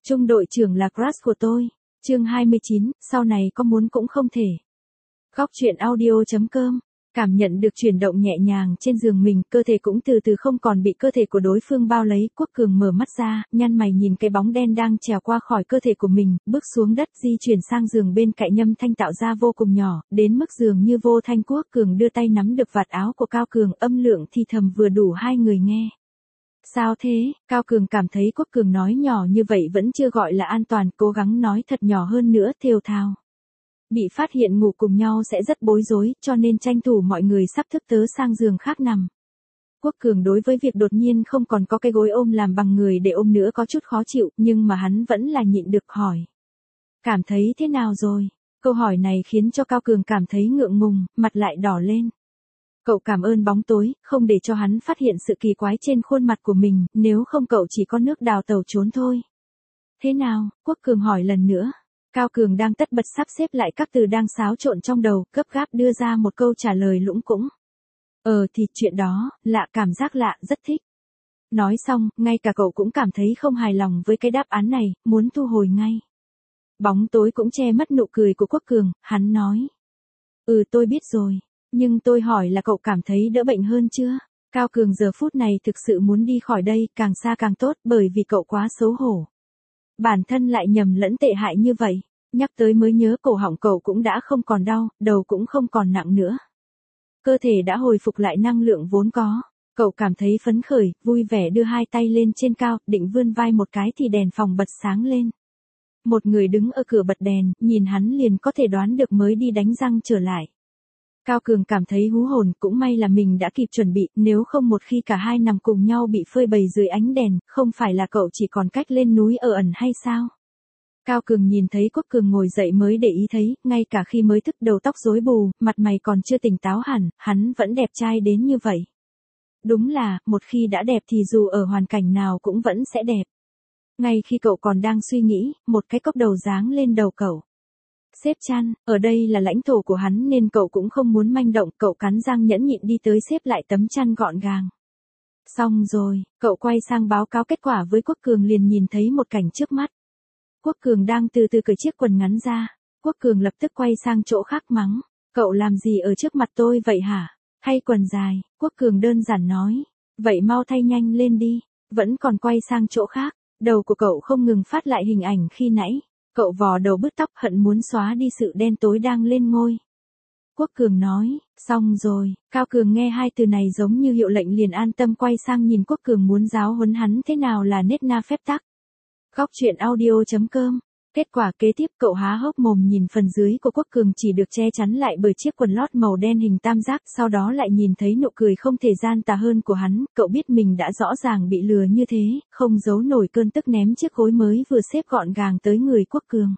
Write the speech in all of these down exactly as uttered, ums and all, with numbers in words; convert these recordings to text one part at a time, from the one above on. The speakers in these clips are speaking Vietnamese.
Trung đội trưởng là crush của tôi. Chương hai mươi chín, sau này có muốn cũng không thể. Góc truyện audio chấm com. Cảm nhận được chuyển động nhẹ nhàng trên giường mình, cơ thể cũng từ từ không còn bị cơ thể của đối phương bao lấy. Quốc Cường mở mắt ra, nhăn mày nhìn cái bóng đen đang trèo qua khỏi cơ thể của mình, bước xuống đất di chuyển sang giường bên cạnh, âm thanh tạo ra vô cùng nhỏ, đến mức dường như vô thanh. Quốc Cường đưa tay nắm được vạt áo của Cao Cường, âm lượng thì thầm vừa đủ hai người nghe. Sao thế? Cao Cường cảm thấy Quốc Cường nói nhỏ như vậy vẫn chưa gọi là an toàn, cố gắng nói thật nhỏ hơn nữa, thều thào. Bị phát hiện ngủ cùng nhau sẽ rất bối rối, cho nên tranh thủ mọi người sắp thức tớ sang giường khác nằm. Quốc Cường đối với việc đột nhiên không còn có cái gối ôm làm bằng người để ôm nữa có chút khó chịu, nhưng mà hắn vẫn là nhịn được hỏi. Cảm thấy thế nào rồi? Câu hỏi này khiến cho Cao Cường cảm thấy ngượng ngùng, mặt lại đỏ lên. Cậu cảm ơn bóng tối, không để cho hắn phát hiện sự kỳ quái trên khuôn mặt của mình, nếu không cậu chỉ có nước đào tẩu trốn thôi. Thế nào? Quốc Cường hỏi lần nữa. Cao Cường đang tất bật sắp xếp lại các từ đang xáo trộn trong đầu, gấp gáp đưa ra một câu trả lời lũng cũng. Ờ thì chuyện đó, lạ, cảm giác lạ, rất thích. Nói xong, ngay cả cậu cũng cảm thấy không hài lòng với cái đáp án này, muốn thu hồi ngay. Bóng tối cũng che mất nụ cười của Quốc Cường, hắn nói. Ừ tôi biết rồi, nhưng tôi hỏi là cậu cảm thấy đỡ bệnh hơn chưa? Cao Cường giờ phút này thực sự muốn đi khỏi đây, càng xa càng tốt, bởi vì cậu quá xấu hổ. Bản thân lại nhầm lẫn tệ hại như vậy, nhắc tới mới nhớ cổ họng cậu cũng đã không còn đau, đầu cũng không còn nặng nữa. Cơ thể đã hồi phục lại năng lượng vốn có, cậu cảm thấy phấn khởi, vui vẻ đưa hai tay lên trên cao, định vươn vai một cái thì đèn phòng bật sáng lên. Một người đứng ở cửa bật đèn, nhìn hắn liền có thể đoán được mới đi đánh răng trở lại. Cao Cường cảm thấy hú hồn, cũng may là mình đã kịp chuẩn bị, nếu không một khi cả hai nằm cùng nhau bị phơi bày dưới ánh đèn, không phải là cậu chỉ còn cách lên núi ở ẩn hay sao? Cao Cường nhìn thấy Quốc Cường ngồi dậy mới để ý thấy, ngay cả khi mới thức đầu tóc rối bù, mặt mày còn chưa tỉnh táo hẳn, hắn vẫn đẹp trai đến như vậy. Đúng là, một khi đã đẹp thì dù ở hoàn cảnh nào cũng vẫn sẽ đẹp. Ngay khi cậu còn đang suy nghĩ, một cái cốc đầu giáng lên đầu cậu. Xếp chăn, ở đây là lãnh thổ của hắn nên cậu cũng không muốn manh động, cậu cắn răng nhẫn nhịn đi tới xếp lại tấm chăn gọn gàng. Xong rồi, cậu quay sang báo cáo kết quả với Quốc Cường liền nhìn thấy một cảnh trước mắt. Quốc Cường đang từ từ cởi chiếc quần ngắn ra, Quốc Cường lập tức quay sang chỗ khác mắng, cậu làm gì ở trước mặt tôi vậy hả? Thay quần dài, Quốc Cường đơn giản nói, vậy mau thay nhanh lên đi, vẫn còn quay sang chỗ khác, đầu của cậu không ngừng phát lại hình ảnh khi nãy. Cậu vò đầu bứt tóc hận muốn xóa đi sự đen tối đang lên ngôi. Quốc Cường nói, xong rồi, Cao Cường nghe hai từ này giống như hiệu lệnh liền an tâm quay sang nhìn Quốc Cường muốn giáo huấn hắn thế nào là nết na phép tắc. Góc truyện audio chấm com. Kết quả kế tiếp cậu há hốc mồm nhìn phần dưới của Quốc Cường chỉ được che chắn lại bởi chiếc quần lót màu đen hình tam giác, sau đó lại nhìn thấy nụ cười không thể gian tà hơn của hắn, cậu biết mình đã rõ ràng bị lừa như thế, không giấu nổi cơn tức ném chiếc gối mới vừa xếp gọn gàng tới người Quốc Cường.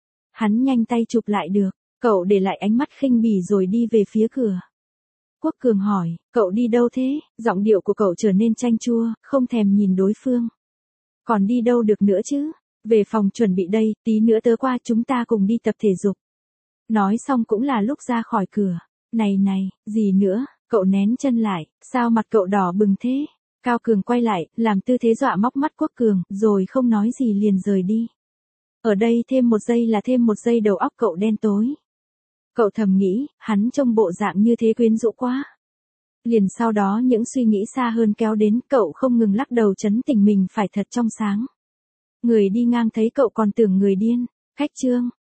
Hắn nhanh tay chụp lại được, cậu để lại ánh mắt khinh bỉ rồi đi về phía cửa. Quốc Cường hỏi, cậu đi đâu thế? Giọng điệu của cậu trở nên chanh chua, không thèm nhìn đối phương. Còn đi đâu được nữa chứ? Về phòng chuẩn bị đây, tí nữa tớ qua chúng ta cùng đi tập thể dục. Nói xong cũng là lúc ra khỏi cửa. Này này, gì nữa, cậu nén chân lại, sao mặt cậu đỏ bừng thế? Cao Cường quay lại, làm tư thế dọa móc mắt Quốc Cường, rồi không nói gì liền rời đi. Ở đây thêm một giây là thêm một giây đầu óc cậu đen tối. Cậu thầm nghĩ, hắn trông bộ dạng như thế quyến rũ quá. Liền sau đó những suy nghĩ xa hơn kéo đến, cậu không ngừng lắc đầu trấn tĩnh mình phải thật trong sáng. Người đi ngang thấy cậu còn tưởng người điên. Khách trương,